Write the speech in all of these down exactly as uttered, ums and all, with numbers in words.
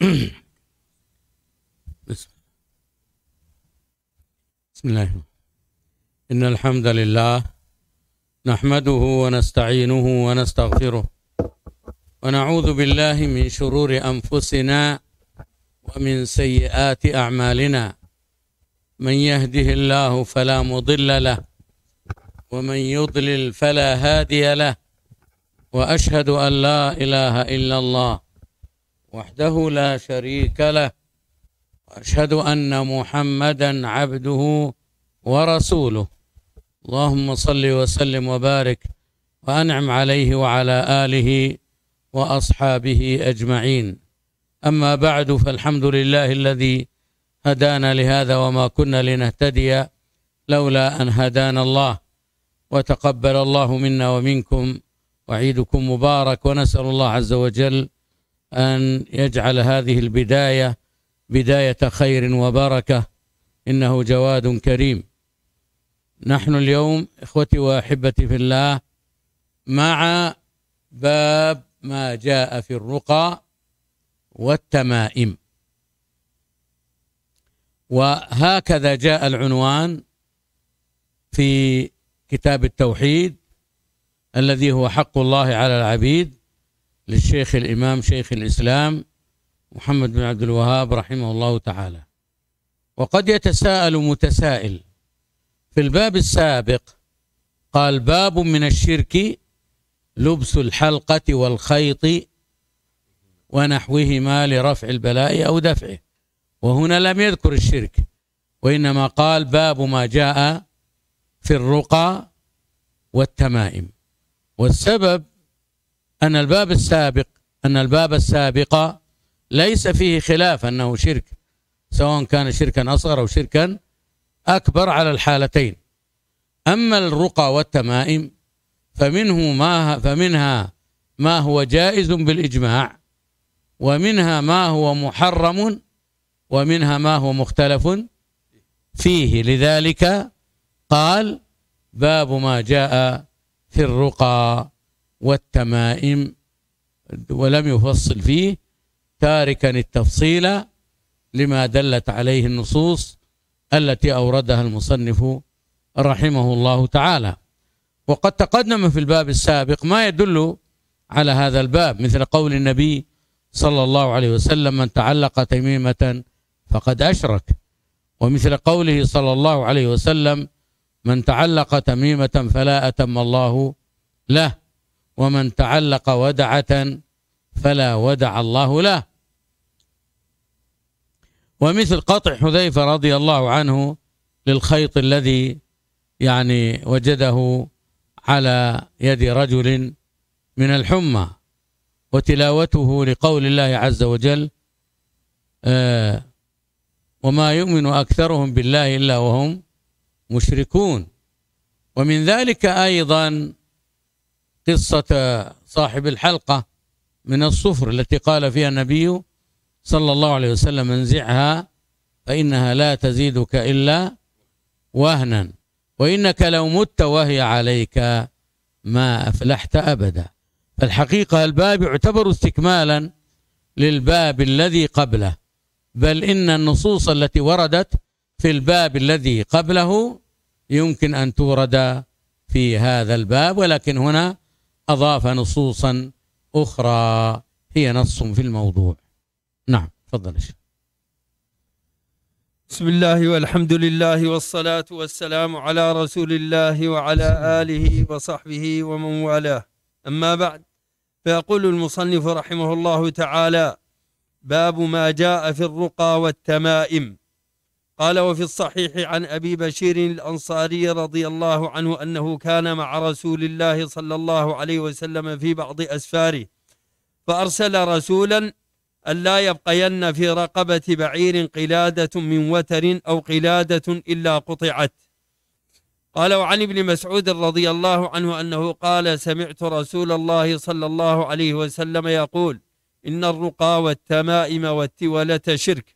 بسم الله. إن الحمد لله نحمده ونستعينه ونستغفره ونعوذ بالله من شرور أنفسنا ومن سيئات أعمالنا. من يهده الله فلا مضل له ومن يضلل فلا هادي له، وأشهد أن لا إله إلا الله وحده لا شريك له، وأشهد أن محمدا عبده ورسوله. اللهم صل وسلم وبارك وأنعم عليه وعلى آله وأصحابه أجمعين. أما بعد، فالحمد لله الذي هدانا لهذا وما كنا لنهتدي لولا أن هدانا الله، وتقبل الله منا ومنكم وعيدكم مبارك، ونسأل الله عز وجل أن يجعل هذه البداية بداية خير وبركة، إنه جواد كريم. نحن اليوم إخوتي وأحبتي في الله مع باب ما جاء في الرقى والتمائم، وهكذا جاء العنوان في كتاب التوحيد الذي هو حق الله على العبيد للشيخ الإمام شيخ الإسلام محمد بن عبد الوهاب رحمه الله تعالى. وقد يتساءل متسائل، في الباب السابق قال باب من الشرك لبس الحلقة والخيط ونحوهما لرفع البلاء أو دفعه، وهنا لم يذكر الشرك، وإنما قال باب ما جاء في الرقى والتمائم. والسبب أن الباب السابق أن الباب السابق ليس فيه خلاف أنه شرك، سواء كان شركا أصغر أو شركا أكبر على الحالتين. أما الرقى والتمائم فمنه ما فمنها ما هو جائز بالإجماع، ومنها ما هو محرم، ومنها ما هو مختلف فيه. لذلك قال باب ما جاء في الرقى والتمائم، ولم يفصل فيه، تاركا التفصيل لما دلت عليه النصوص التي أوردها المصنف رحمه الله تعالى. وقد تقدم في الباب السابق ما يدل على هذا الباب، مثل قول النبي صلى الله عليه وسلم من تعلق تميمة فقد أشرك، ومثل قوله صلى الله عليه وسلم من تعلق تميمة فلا أتم الله له، ومن تعلق ودعة فلا ودع الله له. ومثل قطع حذيفة رضي الله عنه للخيط الذي يعني وجده على يد رجل من الحمى، وتلاوته لقول الله عز وجل آه وما يؤمن أكثرهم بالله إلا وهم مشركون. ومن ذلك أيضا قصة صاحب الحلقة من الصفر التي قال فيها النبي صلى الله عليه وسلم انزعها فإنها لا تزيدك إلا وهنا، وإنك لو مت وهي عليك ما أفلحت أبدا. فالحقيقة الباب يعتبر استكمالا للباب الذي قبله، بل إن النصوص التي وردت في الباب الذي قبله يمكن أن تورد في هذا الباب، ولكن هنا أضاف نصوصا أخرى هي نص في الموضوع. نعم، تفضل. بسم الله والحمد لله والصلاة والسلام على رسول الله وعلى آله وصحبه ومن والاه، أما بعد، فيقول المصنف رحمه الله تعالى باب ما جاء في الرقى والتمائم. قال وفي الصحيح عن أبي بشير الأنصاري رضي الله عنه أنه كان مع رسول الله صلى الله عليه وسلم في بعض أسفاره، فأرسل رسولا ألا يبقين في رقبة بعير قلادة من وتر أو قلادة إلا قطعت. قال وعن ابن مسعود رضي الله عنه أنه قال سمعت رسول الله صلى الله عليه وسلم يقول إن الرقى والتمائم والتولة شرك.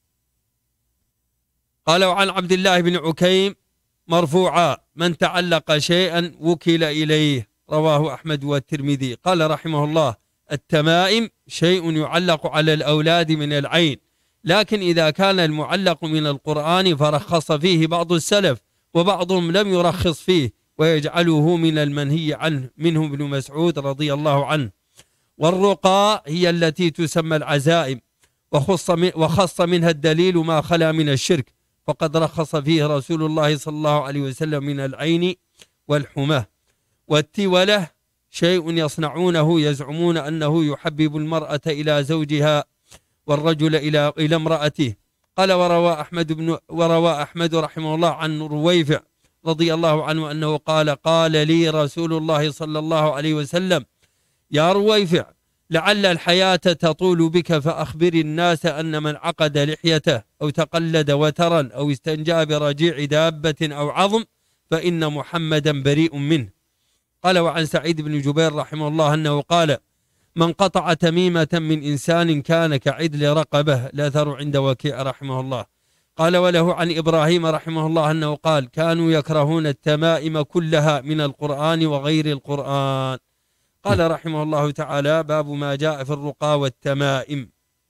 قال وعن عبد الله بن عكيم مرفوعا من تعلق شيئا وكل إليه، رواه أحمد والترمذي. قال رحمه الله التمائم شيء يعلق على الأولاد من العين، لكن إذا كان المعلق من القرآن فرخص فيه بعض السلف وبعضهم لم يرخص فيه ويجعله من المنهي عنه، منه ابن مسعود رضي الله عنه. والرقى هي التي تسمى العزائم، وخص, من وخص منها الدليل ما خلا من الشرك، فقد رخص فيه رسول الله صلى الله عليه وسلم من العين والحمى. والتولة شيء يصنعونه يزعمون أنه يحبب المرأة إلى زوجها والرجل إلى إلى امرأته. قال وروى أحمد بن وروى أحمد رحمه الله عن رويفع رضي الله عنه أنه قال قال لي رسول الله صلى الله عليه وسلم يا رويفع لعل الحياة تطول بك فأخبر الناس أن من عقد لحيته أو تقلد وترا أو استنجى برجيع دابة أو عظم فإن محمدا بريء منه. قال وعن سعيد بن جبير رحمه الله أنه قال من قطع تميمة من إنسان كان كعدل رقبه، الأثر عند وكيع رحمه الله. قال وله عن إبراهيم رحمه الله أنه قال كانوا يكرهون التمائم كلها من القرآن وغير القرآن. قال رحمه الله تعالى باب ما جاء في الرقى والتمائم.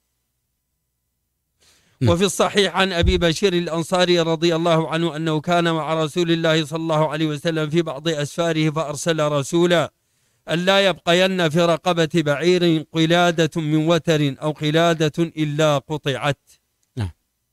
وفي الصحيح عن أبي بشير الأنصاري رضي الله عنه أنه كان مع رسول الله صلى الله عليه وسلم في بعض أسفاره فأرسل رسولا ألا يبقين في رقبة بعير قلادة من وتر أو قلادة إلا قطعت. نعم.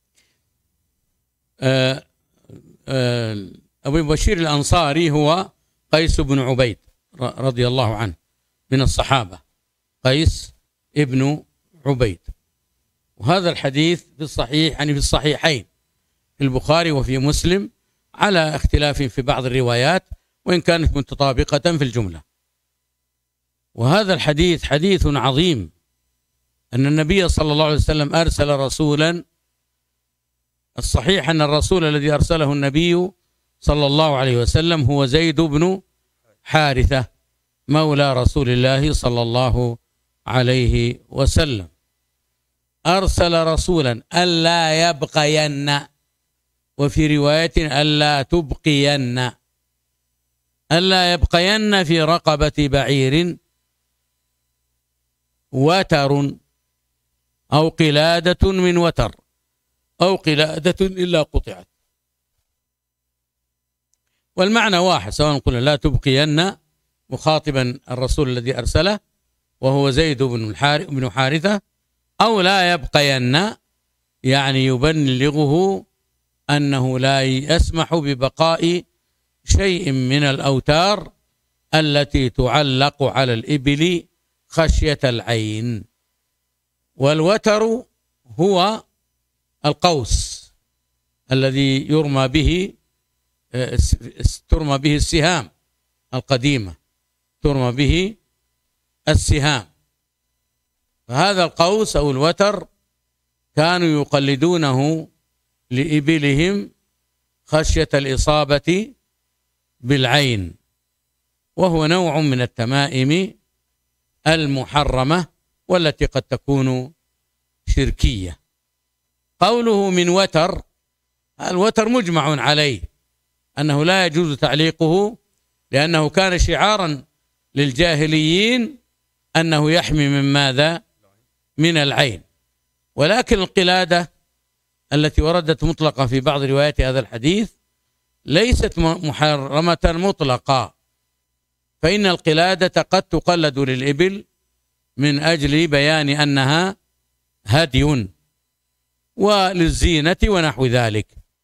آه آه أبو بشير الأنصاري هو قيس بن عبيد رضي الله عنه من الصحابة، قيس ابن عبيد. وهذا الحديث في الصحيح يعني في الصحيحين في البخاري وفي مسلم على اختلاف في بعض الروايات وإن كانت متطابقة في الجملة. وهذا الحديث حديث عظيم أن النبي صلى الله عليه وسلم أرسل رسولا. الصحيح أن الرسول الذي أرسله النبي صلى الله عليه وسلم هو زيد بن حارثة مولى رسول الله صلى الله عليه وسلم. أرسل رسولا ألا يبقين، وفي رواية ألا تبقين، ألا يبقين في رقبة بعير وتر أو قلادة من وتر أو قلادة إلا قطعت. والمعنى واحد، سواء قلنا لا تبقين مخاطبا الرسول الذي أرسله وهو زيد بن حارثة، أو لا يبقين يعني يبلغه أنه لا يسمح ببقاء شيء من الأوتار التي تعلق على الإبل خشية العين. والوتر هو القوس الذي يرمى به ترمى به السهام القديمة، ترمى به السهام. فهذا القوس أو الوتر كانوا يقلدونه لإبلهم خشية الإصابة بالعين، وهو نوع من التمائم المحرمة والتي قد تكون شركية. قوله من وتر، الوتر مجمع عليه أنه لا يجوز تعليقه، لأنه كان شعارا للجاهليين أنه يحمي من ماذا؟ من العين. ولكن القلادة التي وردت مطلقة في بعض روايات هذا الحديث ليست محرمة مطلقة، فإن القلادة قد تقلد للإبل من أجل بيان أنها هدي وللزينة ونحو ذلك.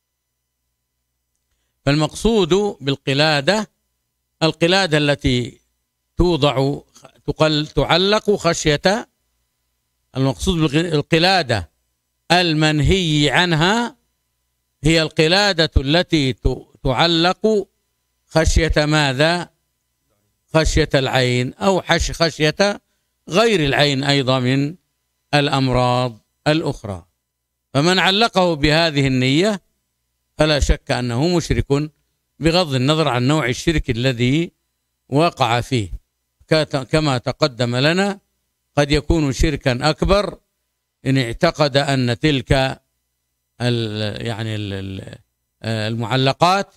فالمقصود بالقلادة القلادة التي توضع تقل تعلق خشية، المقصود بالقلادة المنهي عنها هي القلادة التي تعلق خشية ماذا؟ خشية العين أو حش خشية غير العين أيضا من الأمراض الأخرى. فمن علقه بهذه النية فلا شك أنه مشرك، بغض النظر عن نوع الشرك الذي وقع فيه، كما تقدم لنا قد يكون شركا أكبر إن اعتقد أن تلك يعني المعلقات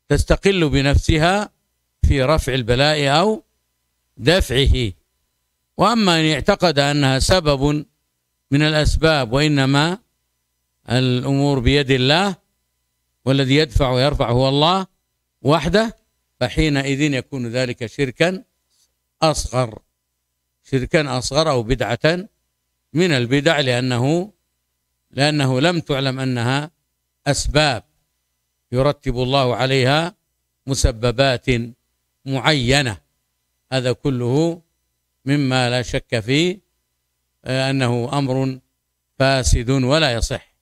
تستقل بنفسها في رفع البلاء أو دفعه، وأما إن اعتقد أنها سبب من الأسباب وإنما الأمور بيد الله والذي يدفع ويرفع هو الله وحده، فحينئذ يكون ذلك شركا أصغر، شركا أصغر أو بدعة من البدع، لأنه لأنه لم تعلم أنها أسباب يرتب الله عليها مسببات معينة. هذا كله مما لا شك فيه أنه أمر فاسد ولا يصح.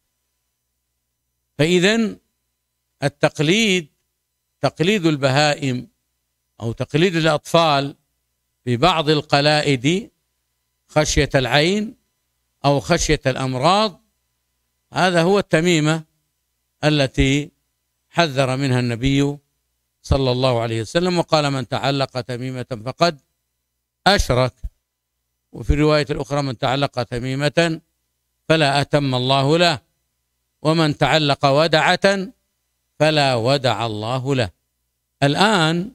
فإذن التقليد، تقليد البهائم أو تقليد الأطفال ببعض القلائد خشية العين أو خشية الأمراض، هذا هو التميمة التي حذر منها النبي صلى الله عليه وسلم، وقال: من تعلق تميمة فقد أشرك. وفي الرواية الأخرى: من تعلق تميمة فلا أتم الله له، ومن تعلق ودعة فلا ودع الله له. الآن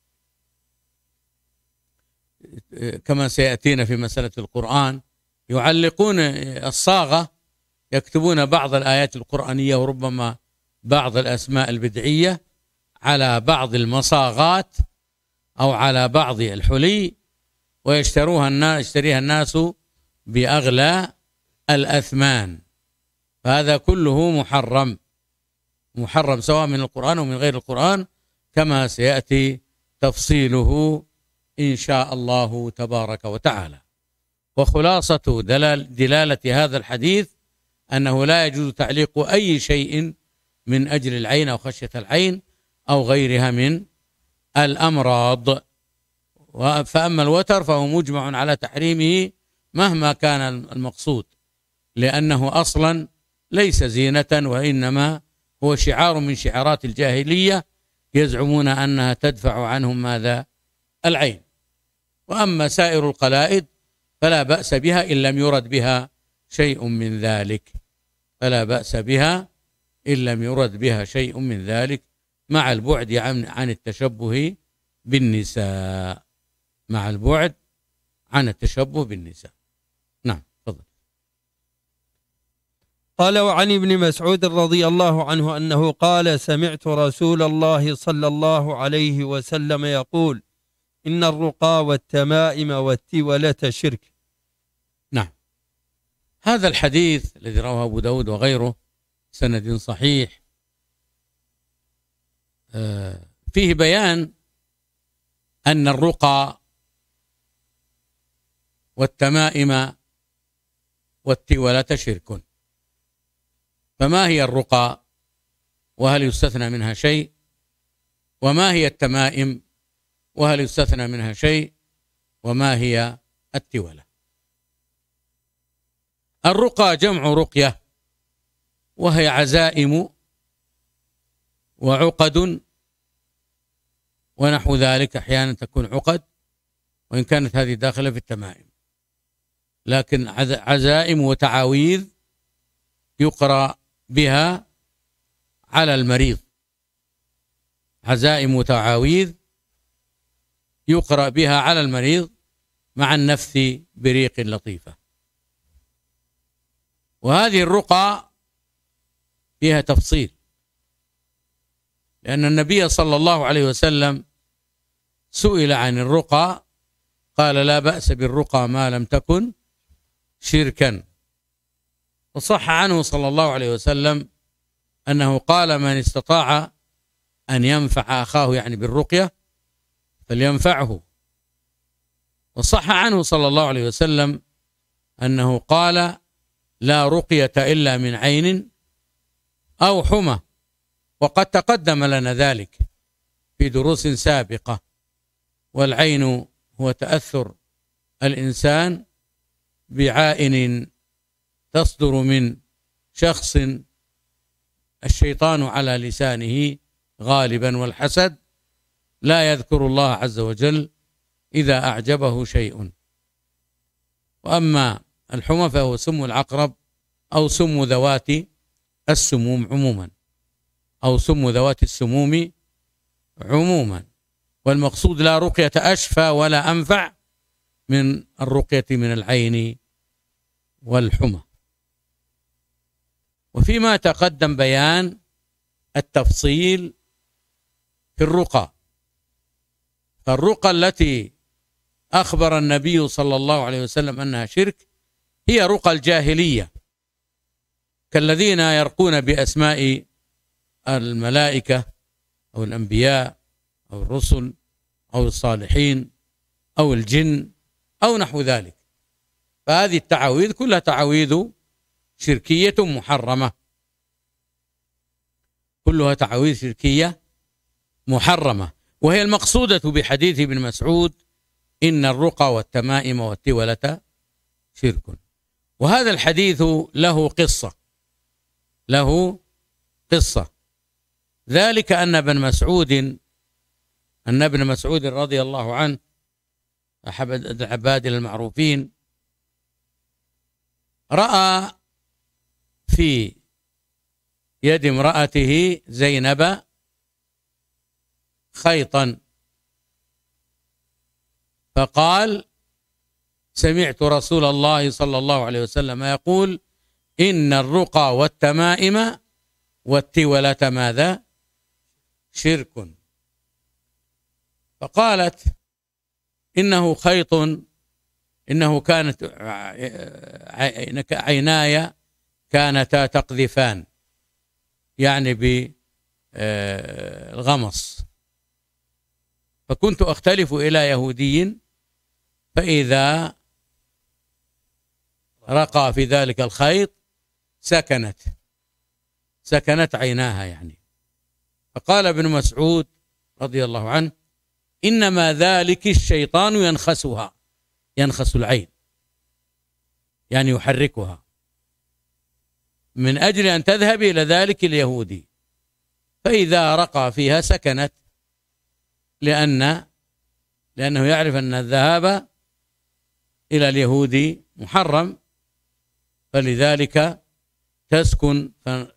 كما سيأتينا في مسألة القرآن يعلقون الصاغة، يكتبون بعض الآيات القرآنية وربما بعض الأسماء البدعية على بعض المصاغات أو على بعض الحلي، ويشتروها الناس يشتريها الناس بأغلى الأثمان. فهذا كله محرم، محرم سواء من القرآن أو من غير القرآن، كما سيأتي تفصيله إن شاء الله تبارك وتعالى. وخلاصة دلال دلالة هذا الحديث أنه لا يجوز تعليق أي شيء من أجل العين أو خشية العين أو غيرها من الأمراض. فأما الوتر فهو مجمع على تحريمه مهما كان المقصود، لأنه أصلا ليس زينة، وإنما هو شعار من شعارات الجاهلية يزعمون أنها تدفع عنهم ماذا؟ العين. وأما سائر القلائد فلا بأس بها إن لم يرد بها شيء من ذلك، فلا بأس بها إن لم يرد بها شيء من ذلك، مع البعد عن عن التشبه بالنساء، مع البعد عن التشبه بالنساء. نعم، تفضل. قال: وعن ابن مسعود رضي الله عنه أنه قال: سمعت رسول الله صلى الله عليه وسلم يقول: إن الرقى والتمائم والتولة شرك. نعم، هذا الحديث الذي رواه أبو داود وغيره سند صحيح فيه بيان أن الرقى والتمائم والتولة شرك. فما هي الرقى؟ وهل يستثنى منها شيء؟ وما هي التمائم؟ وهل يستثنى منها شيء؟ وما هي التولة؟ الرقى جمع رقية، وهي عزائم وعقد ونحو ذلك، أحيانا تكون عقد وإن كانت هذه داخلة في التمائم، لكن عزائم وتعاويذ يقرأ بها على المريض، عزائم وتعاويذ يقرأ بها على المريض مع النفث بريق لطيفة. وهذه الرقى فيها تفصيل، لأن النبي صلى الله عليه وسلم سئل عن الرقى قال: لا بأس بالرقى ما لم تكن شركا. وصح عنه صلى الله عليه وسلم أنه قال: من استطاع أن ينفع أخاه يعني بالرقية فلينفعه. وصح عنه صلى الله عليه وسلم أنه قال: لا رقية إلا من عين أو حمى. وقد تقدم لنا ذلك في دروس سابقة. والعين هو تأثر الإنسان بعائن تصدر من شخص الشيطان على لسانه غالبا، والحسد لا يذكر الله عز وجل إذا أعجبه شيء. وأما الحمى فهو سم العقرب أو سم ذوات السموم عموما، أو سم ذوات السموم عموما. والمقصود لا رقية أشفى ولا أنفع من الرقية من العين والحمى. وفيما تقدم بيان التفصيل في الرقى، فالرقى التي أخبر النبي صلى الله عليه وسلم أنها شرك هي رقى الجاهلية، كالذين يرقون بأسماء الملائكة أو الأنبياء أو الرسل أو الصالحين أو الجن أو نحو ذلك. فهذه التعاويذ كلها تعاويذ شركية محرمة، كلها تعاويذ شركية محرمة، وهي المقصودة بحديث ابن مسعود: إن الرقى والتمائم والتولة شرك. وهذا الحديث له قصة، له قصة ذلك أن ابن مسعود أن ابن مسعود رضي الله عنه أحد العباد المعروفين رأى في يد امرأته زينب خيطا، فقال: سمعت رسول الله صلى الله عليه وسلم يقول: إن الرقى والتمائم والتولة ماذا؟ شرك. فقالت: إنه خيط، إنه كانت عيناي كانتا تقذفان، يعني بالغمص، فكنت أختلف إلى يهودي فإذا رقى في ذلك الخيط سكنت سكنت عيناها يعني. فقال ابن مسعود رضي الله عنه: إنما ذلك الشيطان ينخسها، ينخس العين يعني يحركها من أجل أن تذهب إلى ذلك اليهودي، فإذا رقى فيها سكنت، لأن لأنه يعرف أن الذهاب إلى اليهودي محرم، فلذلك تسكن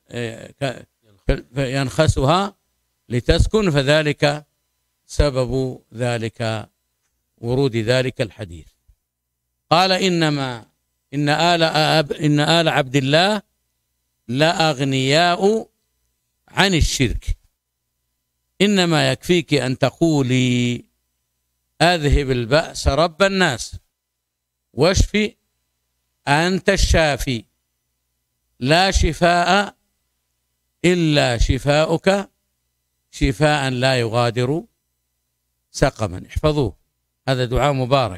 فينخسها لتسكن، فذلك سبب ذلك ورود ذلك الحديث. قال: إنما إن آل أب إن آل عبد الله لا أغنياء عن الشرك، إنما يكفيك أن تقولي: أذهب البأس رب الناس واشفي أنت الشافي، لا شفاء إلا شفاؤك، شفاء لا يغادر سقما. احفظوه، هذا دعاء مبارك: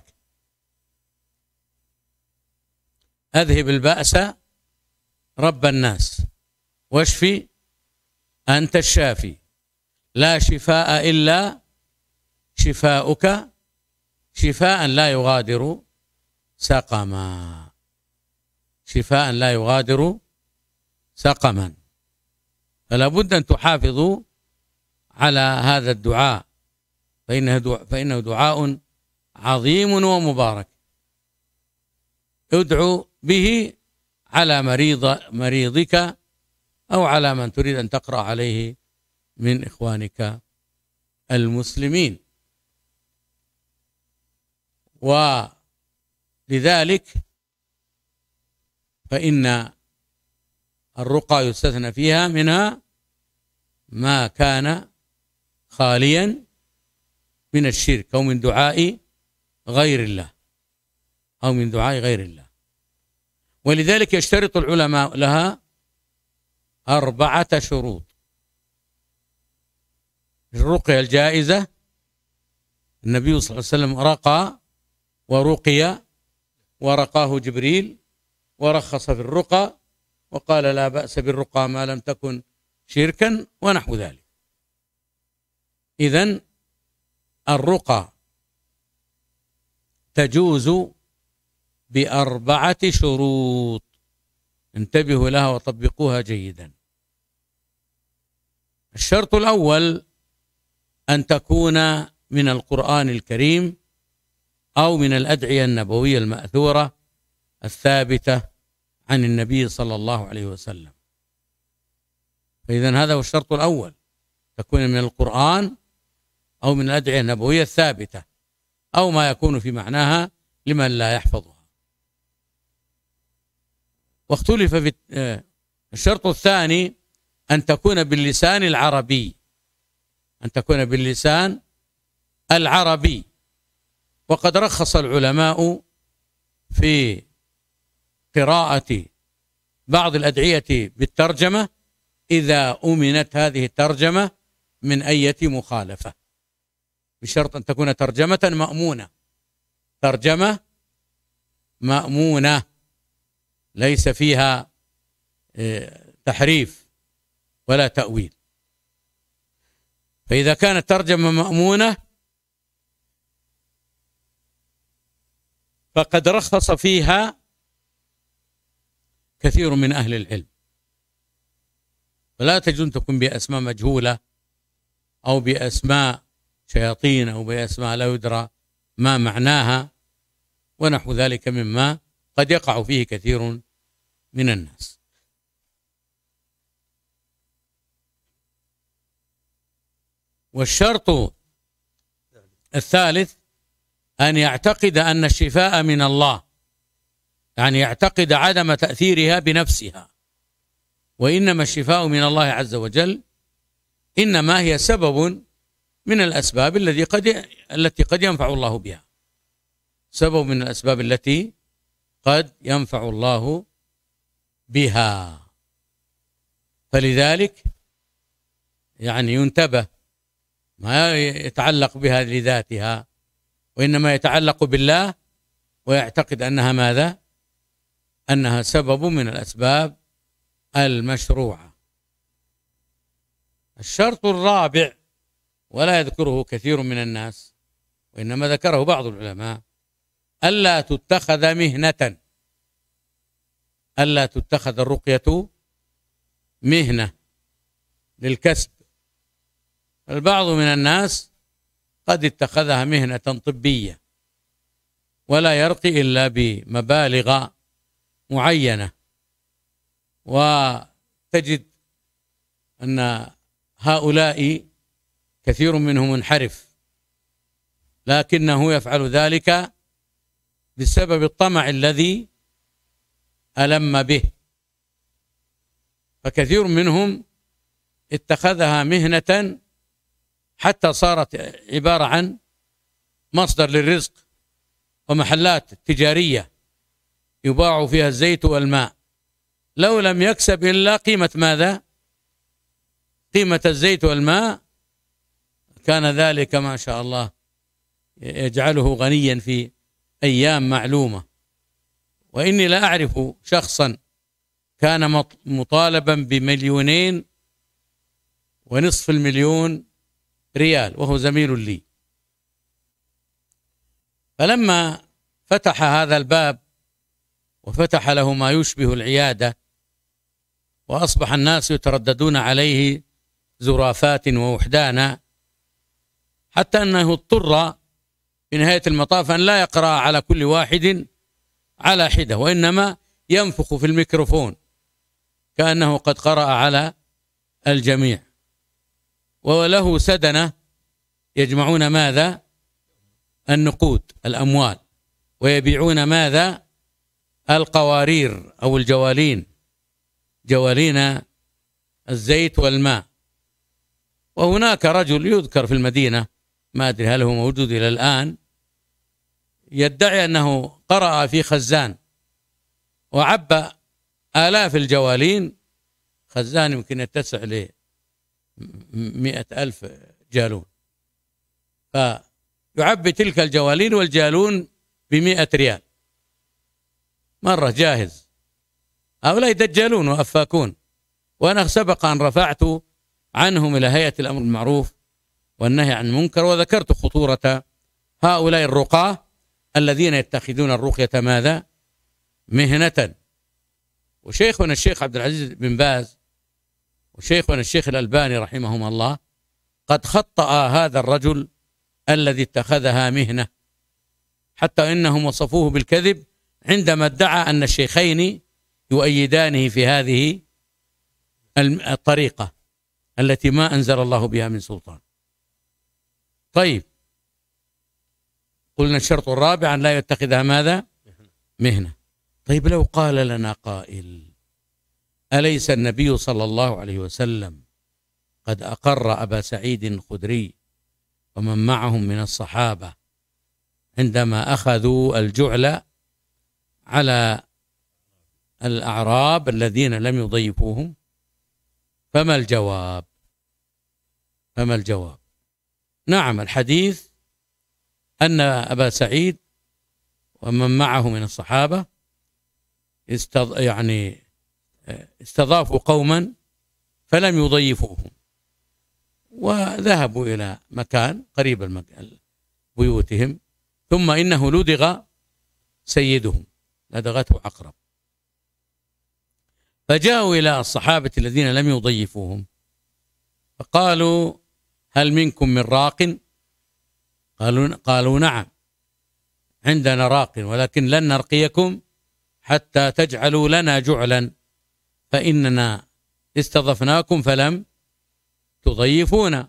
أذهب البأس رب الناس واشفي أنت الشافي، لا شفاء إلا شفاؤك، شفاء لا يغادر سقما، شفاء لا يغادر سقما. فلا بد أن تحافظوا على هذا الدعاء، فإنه دعاء, فإنه دعاء عظيم ومبارك، ادعو به على مريض مريضك أو على من تريد أن تقرأ عليه من إخوانك المسلمين. ولذلك فإن الرقى يستثنى فيها منها ما كان خاليا من الشرك أو من دعاء غير الله أو من دعاء غير الله. ولذلك يشترط العلماء لها أربعة شروط. الرقية الجائزة، النبي صلى الله عليه وسلم رقى ورقي ورقاه جبريل ورخص في الرقى وقال: لا بأس بالرقى ما لم تكن شركا ونحو ذلك. إذن الرقى تجوز بأربعة شروط، انتبهوا لها وطبقوها جيدا. الشرط الأول أن تكون من القرآن الكريم أو من الأدعية النبوية المأثورة الثابتة عن النبي صلى الله عليه وسلم. فإذن هذا هو الشرط الأول، تكون من القرآن أو من الأدعية النبوية الثابتة أو ما يكون في معناها لمن لا يحفظها. واختلف في الشرط الثاني أن تكون باللسان العربي، أن تكون باللسان العربي. وقد رخص العلماء في قراءة بعض الأدعية بالترجمة إذا أمنت هذه الترجمة من أية مخالفة، بشرط أن تكون ترجمة مأمونة، ترجمة مأمونة ليس فيها تحريف ولا تأويل. فإذا كانت ترجمة مأمونة فقد رخص فيها كثير من أهل العلم، فلا تجوز تكون بأسماء مجهولة أو بأسماء شياطين أو بأسماء لا يدرى ما معناها ونحو ذلك مما قد يقع فيه كثير من الناس. والشرط الثالث أن يعتقد أن الشفاء من الله، يعني يعتقد عدم تأثيرها بنفسها، وإنما الشفاء من الله عز وجل، إنما هي سبب من الأسباب التي قد التي قد ينفع الله بها، سبب من الأسباب التي قد ينفع الله بها. فلذلك يعني ينتبه، ما يتعلق بها لذاتها، وإنما يتعلق بالله ويعتقد أنها ماذا؟ أنها سبب من الأسباب المشروعة. الشرط الرابع ولا يذكره كثير من الناس وإنما ذكره بعض العلماء: ألا تتخذ مهنة، ألا تتخذ الرقية مهنة للكسب. البعض من الناس قد اتخذها مهنة طبية ولا يرقي إلا بمبالغ معينة، وتجد أن هؤلاء كثير منهم منحرف، لكنه يفعل ذلك بسبب الطمع الذي ألم به. فكثير منهم اتخذها مهنة حتى صارت عبارة عن مصدر للرزق ومحلات تجارية يباع فيها الزيت والماء، لو لم يكسب إلا قيمة ماذا؟ قيمة الزيت والماء، كان ذلك ما شاء الله يجعله غنيا في أيام معلومة. وإني لا أعرف شخصا كان مطالبا بمليونين ونصف المليون ريال وهو زميل لي، فلما فتح هذا الباب وفتح له ما يشبه العيادة وأصبح الناس يترددون عليه زرافات ووحدانا، حتى أنه اضطر في نهاية المطاف أن لا يقرأ على كل واحد على حدة، وإنما ينفخ في الميكروفون كأنه قد قرأ على الجميع. وله سدنة يجمعون ماذا؟ النقود، الأموال، ويبيعون ماذا؟ القوارير أو الجوالين، جوالين الزيت والماء. وهناك رجل يذكر في المدينة، ما أدري هل هو موجود إلى الآن، يدعي أنه قرأ في خزان وعبى آلاف الجوالين، خزان يمكن يتسع ل مئة ألف جالون، فيعبي تلك الجوالين والجالون بمئة ريال مرة جاهز. هؤلاء دجالون وأفاكون، وأنا سبق أن رفعت عنهم إلى هيئة الأمر بالمعروف والنهي عن المنكر، وذكرت خطورة هؤلاء الرقاة الذين يتخذون الرقية ماذا؟ مهنة. وشيخنا الشيخ عبد العزيز بن باز وشيخنا الشيخ الألباني رحمهما الله قد خطأ هذا الرجل الذي اتخذها مهنة، حتى إنهم وصفوه بالكذب عندما ادعى أن الشيخين يؤيدانه في هذه الطريقة التي ما أنزل الله بها من سلطان. طيب، قلنا الشرط الرابع أن لا يتخذها ماذا؟ مهنة. طيب لو قال لنا قائل: أليس النبي صلى الله عليه وسلم قد أقر أبا سعيد الخدري ومن معهم من الصحابة عندما أخذوا الجعل على الأعراب الذين لم يضيفوهم؟ فما الجواب؟ فما الجواب؟ نعم، الحديث أن أبا سعيد ومن معه من الصحابة استض... يعني استضافوا قوما فلم يضيفوهم، وذهبوا إلى مكان قريب المكان بيوتهم، ثم إنه لدغ سيدهم، لدغته عقرب، فجاءوا إلى الصحابة الذين لم يضيفوهم فقالوا: هل منكم من راق؟ قالوا قالوا نعم عندنا راق، ولكن لن نرقيكم حتى تجعلوا لنا جعلا، فإننا استضفناكم فلم تضيفونا.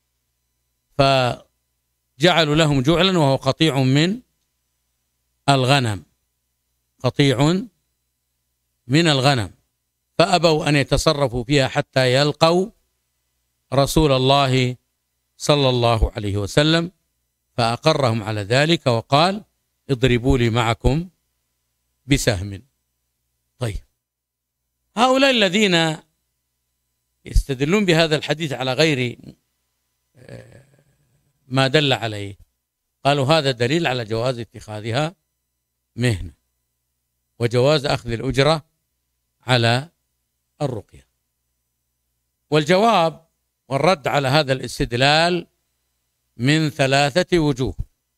فجعلوا لهم جعلا وهو قطيع من الغنم، قطيع من الغنم، فأبوا أن يتصرفوا فيها حتى يلقوا رسول الله صلى الله عليه وسلم، فأقرهم على ذلك وقال: اضربوا لي معكم بسهم. طيب، هؤلاء الذين يستدلون بهذا الحديث على غير ما دل عليه قالوا هذا دليل على جواز اتخاذها مهنة وجواز أخذ الأجرة على الرقية. والجواب والرد على هذا الاستدلال من ثلاثة وجوه.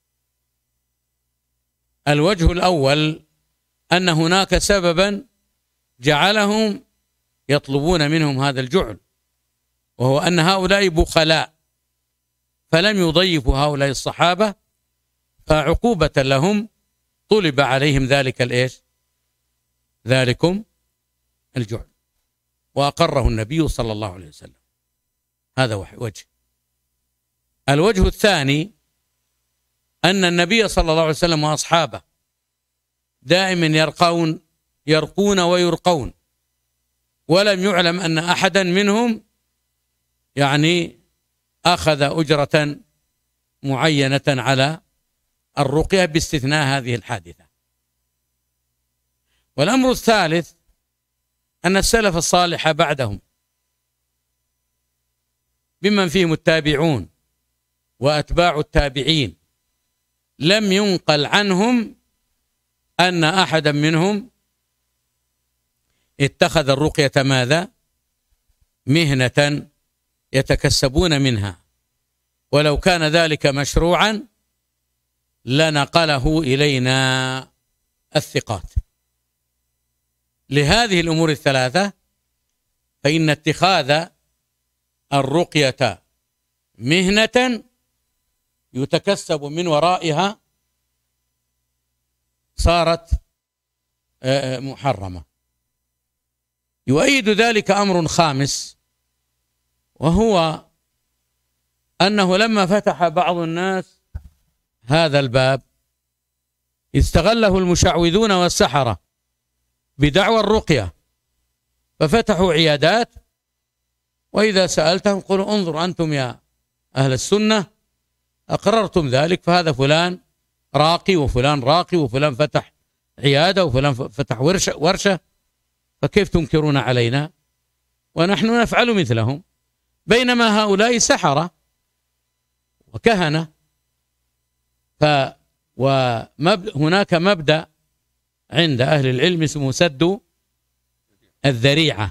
الوجه الأول أن هناك سببا جعلهم يطلبون منهم هذا الجعل، وهو أن هؤلاء بخلاء فلم يضيفوا هؤلاء الصحابة، فعقوبة لهم طلب عليهم ذلك الإيش؟ ذلكم الجعل، وأقره النبي صلى الله عليه وسلم. هذا وجه. الوجه الثاني أن النبي صلى الله عليه وسلم وأصحابه دائما يرقون يرقون ويرقون، ولم يعلم أن أحدا منهم يعني أخذ أجرة معينة على الرقية باستثناء هذه الحادثة. والأمر الثالث أن السلف الصالح بعدهم بمن فيهم التابعون وأتباع التابعين لم ينقل عنهم أن أحدا منهم اتخذ الرقية ماذا؟ مهنة يتكسبون منها، ولو كان ذلك مشروعا لنقله إلينا الثقات. لهذه الأمور الثلاثة فإن اتخاذ الرقية مهنة يتكسب من ورائها صارت محرمة. يؤيد ذلك أمر خامس، وهو أنه لما فتح بعض الناس هذا الباب استغله المشعوذون والسحرة بدعوى الرقية، ففتحوا عيادات، وإذا سألتهم قلوا: انظروا أنتم يا أهل السنة أقررتم ذلك، فهذا فلان راقي وفلان راقي وفلان فتح عيادة وفلان فتح ورشة, ورشة فكيف تنكرون علينا ونحن نفعل مثلهم؟ بينما هؤلاء سحرة وكهنة. ف وهناك مبدأ عند أهل العلم اسمه سد الذريعة،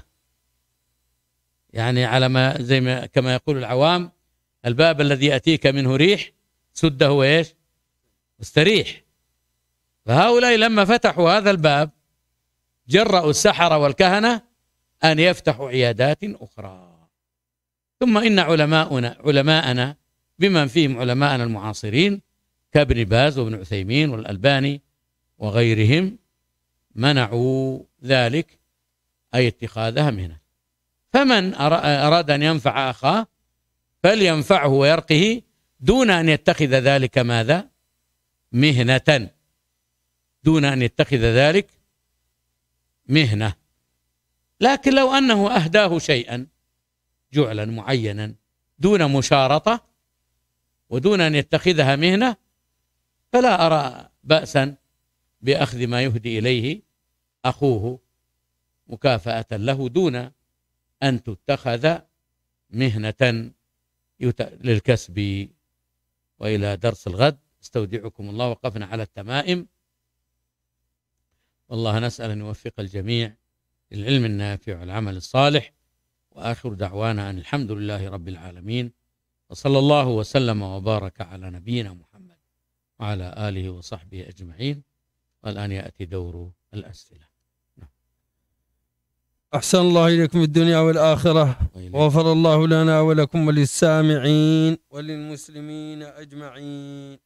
يعني على ما زي ما كما يقول العوام: الباب الذي يأتيك منه ريح سده ايش؟ مستريح. فهؤلاء لما فتحوا هذا الباب جرأوا السحرة والكهنة أن يفتحوا عيادات أخرى. ثم إن علماءنا علماءنا بمن فيهم علماءنا المعاصرين كابن باز وابن عثيمين والألباني وغيرهم منعوا ذلك، أي اتخاذها مهنة. فمن أراد أن ينفع أخاه فلينفعه ويرقه دون أن يتخذ ذلك ماذا؟ مهنة دون أن يتخذ ذلك مهنة. لكن لو أنه أهداه شيئا جعلا معينا دون مشارطة ودون أن يتخذها مهنة فلا أرى بأسا بأخذ ما يهدي إليه أخوه مكافأة له دون أن تتخذ مهنة للكسب. وإلى درس الغد، استودعكم الله. وقفنا على التمائم، والله نسأل أن يوفق الجميع للعلم النافع والعمل الصالح. وآخر دعوانا أن الحمد لله رب العالمين، وصلى الله وسلم وبارك على نبينا محمد وعلى آله وصحبه أجمعين. والآن يأتي دور الأسئلة. أحسن الله إليكم الدنيا والآخرة، وغفر الله لنا ولكم وللسامعين وللمسلمين أجمعين.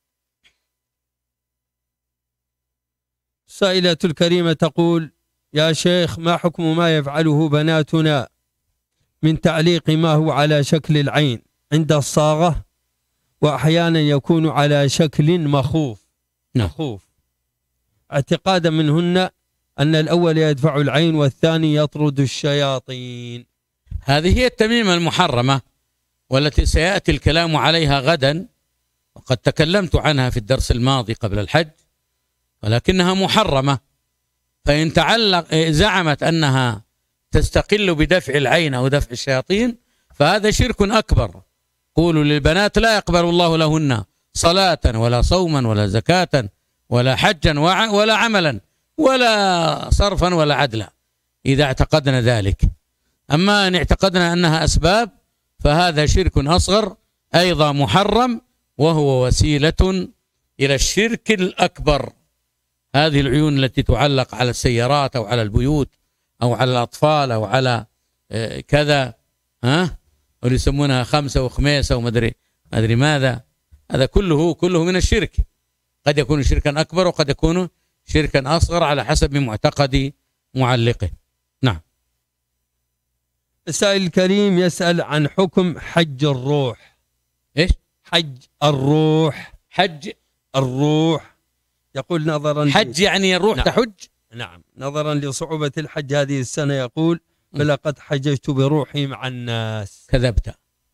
سائلة الكريمة تقول: يا شيخ، ما حكم ما يفعله بناتنا من تعليق ما هو على شكل العين عند الصاغة، وأحيانا يكون على شكل مخوف مخوف اعتقادا منهن أن الأول يدفع العين والثاني يطرد الشياطين؟ هذه هي التميمة المحرمة والتي سيأتي الكلام عليها غدا، وقد تكلمت عنها في الدرس الماضي قبل الحج، ولكنها محرمة. فإن تعلق زعمت أنها تستقل بدفع العين أو دفع الشياطين فهذا شرك أكبر. قولوا للبنات لا يقبل الله لهن صلاة ولا صوما ولا زكاة ولا حجا ولا عملا ولا صرفا ولا عدلا إذا اعتقدنا ذلك. أما أن اعتقدنا أنها أسباب فهذا شرك أصغر أيضا محرم، وهو وسيلة إلى الشرك الأكبر. هذه العيون التي تعلق على السيارات أو على البيوت أو على الأطفال أو على كذا، ها، واللي يسمونها خمسة وخميسة ومدري مدري ماذا، هذا كله كله من الشرك. قد يكون شركا أكبر وقد يكون شركا أصغر على حسب معتقد معلقه. نعم. السائل الكريم يسأل عن حكم حج الروح. إيش؟ حج الروح. حج الروح. يقول نظرا حج يعني الروح نعم. تحج. نعم. نظرا لصعوبة الحج هذه السنة يقول: فلقد حججت بروحي مع الناس. كذبت،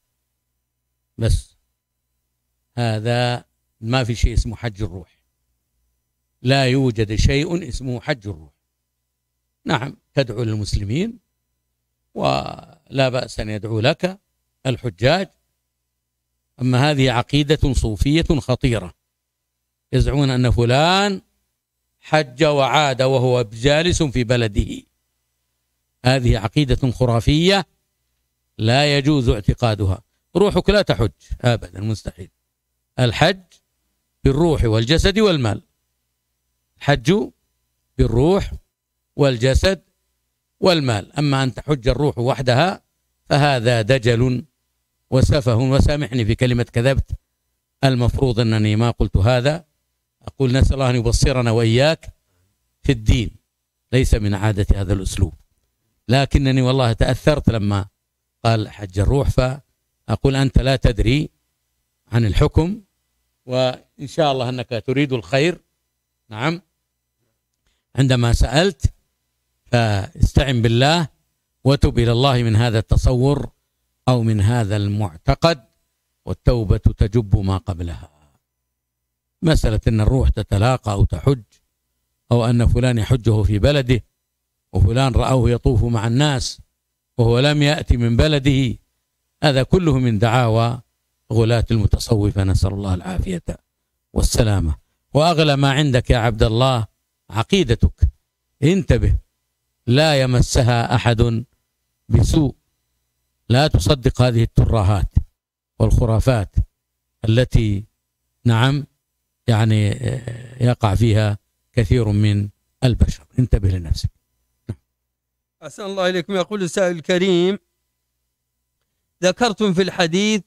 بس هذا ما في شيء اسمه حج الروح، لا يوجد شيء اسمه حج الروح. نعم، تدعو للمسلمين ولا بأس أن يدعو لك الحجاج، أما هذه عقيدة صوفية خطيرة، يزعمون أن فلان حج وعاد وهو جالس في بلده. هذه عقيدة خرافية لا يجوز اعتقادها. روحك لا تحج أبدا، مستحيل. الحج بالروح والجسد والمال، الحج بالروح والجسد والمال. أما أن تحج الروح وحدها فهذا دجل وسفه. وسامحني في كلمة كذبت، المفروض أنني ما قلت هذا. أقول نسأل الله أن يبصرنا وإياك في الدين، ليس من عادة هذا الأسلوب، لكنني والله تأثرت لما قال حج الروح، فأقول أنت لا تدري عن الحكم، وإن شاء الله أنك تريد الخير. نعم، عندما سألت فاستعن بالله وتب إلى الله من هذا التصور أو من هذا المعتقد، والتوبة تجب ما قبلها. مسألة أن الروح تتلاقى أو تحج، أو أن فلان يحجه في بلده وفلان رأوه يطوف مع الناس وهو لم يأتي من بلده، هذا كله من دعاوى غلاة المتصوفة، نسأل الله العافية والسلامة. وأغلى ما عندك يا عبد الله عقيدتك، انتبه، لا يمسها أحد بسوء. لا تصدق هذه الترهات والخرافات التي نعم يعني يقع فيها كثير من البشر. انتبه لنفسك. أحسن الله إليكم. يقول السائل الكريم: ذكرتم في الحديث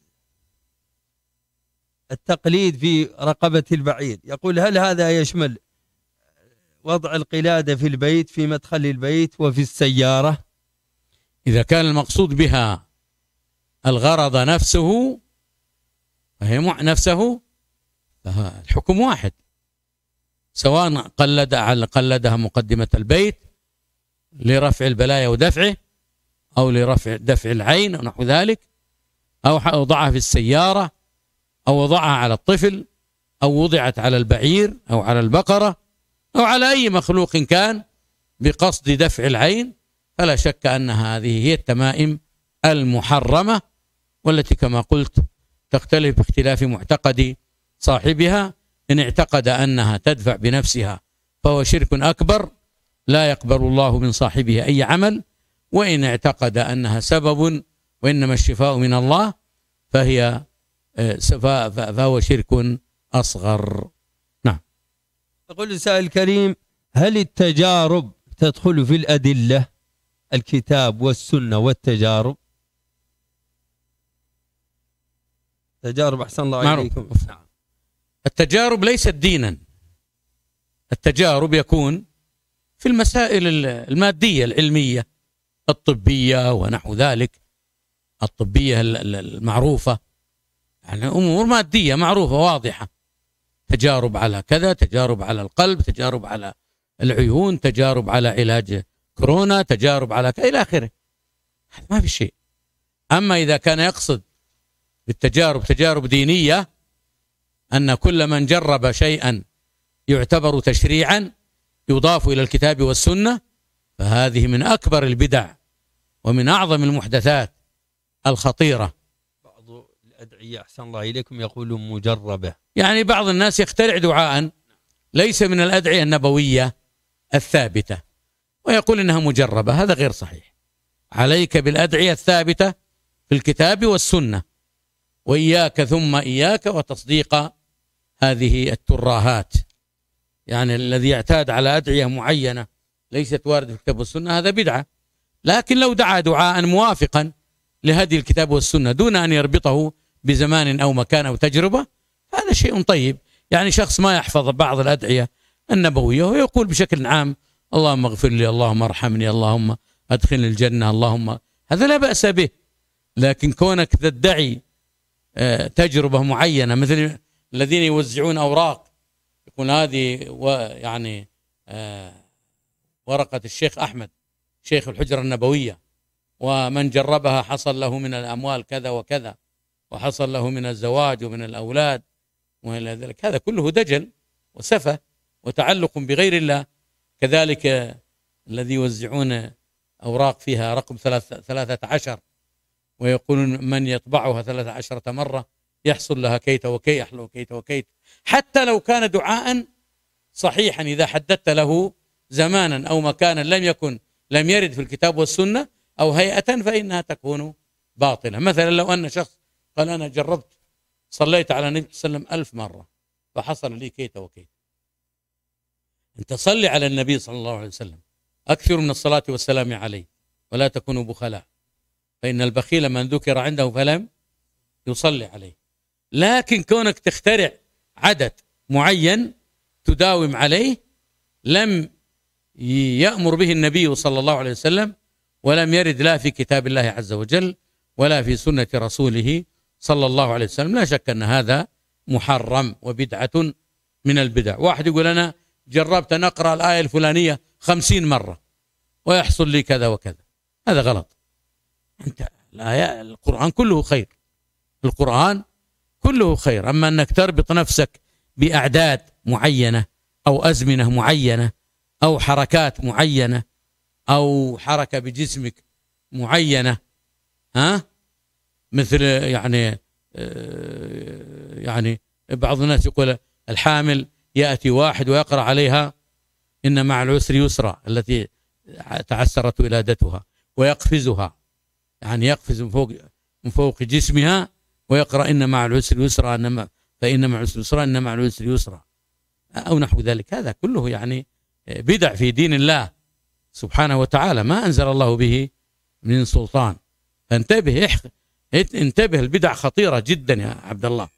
التقليد في رقبة البعير، يقول هل هذا يشمل وضع القلادة في البيت، في مدخل البيت وفي السيارة؟ إذا كان المقصود بها الغرض نفسه فهي نفسه، فالحكم واحد. سواء قلد قلدها مقدمة البيت لرفع البلايا ودفعه، أو لرفع دفع العين أو نحو ذلك، أو وضعها في السيارة، أو وضعها على الطفل، أو وضعت على البعير أو على البقرة أو على أي مخلوق كان بقصد دفع العين، فلا شك أن هذه هي التمائم المحرمة، والتي كما قلت تختلف باختلاف معتقد صاحبها. إن اعتقد أنها تدفع بنفسها فهو شرك أكبر لا يقبل الله من صاحبه أي عمل، وإن اعتقد أنها سبب وإنما الشفاء من الله فهي فهو شرك أصغر. نعم. يقول السائل الكريم: هل التجارب تدخل في الأدلة، الكتاب والسنة والتجارب؟ تجارب أحسن الله عليكم. نعم. التجارب ليست دينا، التجارب يكون في المسائل المادية العلمية الطبية ونحو ذلك، الطبية المعروفة، يعني أمور مادية معروفة واضحة، تجارب على كذا، تجارب على القلب، تجارب على العيون، تجارب على علاج كورونا، تجارب على كذا إلى آخره، ما في شيء. أما إذا كان يقصد بالتجارب تجارب دينية، أن كل من جرب شيئا يعتبر تشريعا يضاف إلى الكتاب والسنة، فهذه من أكبر البدع ومن أعظم المحدثات الخطيرة. بعض الأدعية أحسن الله إليكم يقولون مجربة، يعني بعض الناس يخترع دعاء ليس من الأدعية النبوية الثابتة ويقول إنها مجربة، هذا غير صحيح. عليك بالأدعية الثابتة في الكتاب والسنة، وإياك ثم إياك وتصديق هذه التراهات. يعني الذي يعتاد على أدعية معينة ليست واردة في الكتاب والسنة هذا بدعة، لكن لو دعا دعاء موافقا لهدي الكتاب والسنة دون أن يربطه بزمان أو مكان أو تجربة هذا شيء طيب. يعني شخص ما يحفظ بعض الأدعية النبوية ويقول بشكل عام اللهم اغفر لي، اللهم ارحمني، اللهم أدخلني الجنة، اللهم، هذا لا بأس به. لكن كونك تدعي تجربة معينة مثل الذين يوزعون أوراق يقول هذه يعني ورقة الشيخ أحمد شيخ الحجرة النبوية، ومن جربها حصل له من الأموال كذا وكذا، وحصل له من الزواج ومن الأولاد وإلى ذلك، هذا كله دجل وسفة وتعلق بغير الله. كذلك الذي يوزعون أوراق فيها رقم ثلاثة عشر ويقولون من يطبعها ثلاثة عشرة مرة يحصل لها كيت وكي، يحلو كيت وكيت، حتى لو كان دعاء صحيحا إذا حددت له زمانا أو مكانا لم يكن لم يرد في الكتاب والسنة أو هيئة فإنها تكون باطلة. مثلا لو أن شخص قال أنا جربت صليت على النبي صلى الله عليه وسلم ألف مرة فحصل لي كيت وكيت، أنت صلي على النبي صلى الله عليه وسلم، أكثر من الصلاة والسلام عليه، ولا تكونوا بخلاء، فإن البخيل من ذكر عنده فلم يصلي عليه. لكن كونك تخترع عدد معين تداوم عليه لم يأمر به النبي صلى الله عليه وسلم، ولم يرد لا في كتاب الله عز وجل ولا في سنة رسوله صلى الله عليه وسلم، لا شك أن هذا محرم وبدعة من البدع. واحد يقول أنا جربت أن أقرأ الآية الفلانية خمسين مرة ويحصل لي كذا وكذا، هذا غلط. أنت الآية القرآن كله خير، القرآن كله خير. أما أنك تربط نفسك بأعداد معينة أو أزمنة معينة أو حركات معينة أو حركة بجسمك معينة، ها مثل يعني يعني بعض الناس يقول الحامل يأتي واحد ويقرأ عليها إن مع العسر يسرا التي تعسرت ولادتها ويقفزها، يعني يقفز من فوق من فوق جسمها ويقرأ إن مع العسر يسرا إنما فإن مع العسر يسرا إن مع العسر يسرا أو نحو ذلك. هذا كله يعني بدع في دين الله سبحانه وتعالى ما أنزل الله به من سلطان. فانتبه انتبه، البدع خطيرة جدا يا عبد الله،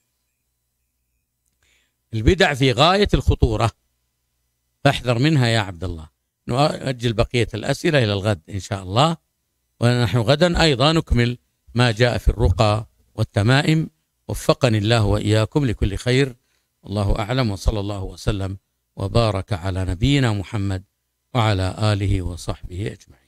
البدع في غاية الخطورة، فاحذر منها يا عبد الله. نؤجل بقية الأسئلة إلى الغد إن شاء الله، ونحن غدا أيضا نكمل ما جاء في الرقى والتمائم. وفقني الله وإياكم لكل خير، الله أعلم، وصلى الله وسلم وبارك على نبينا محمد وعلى آله وصحبه أجمعين.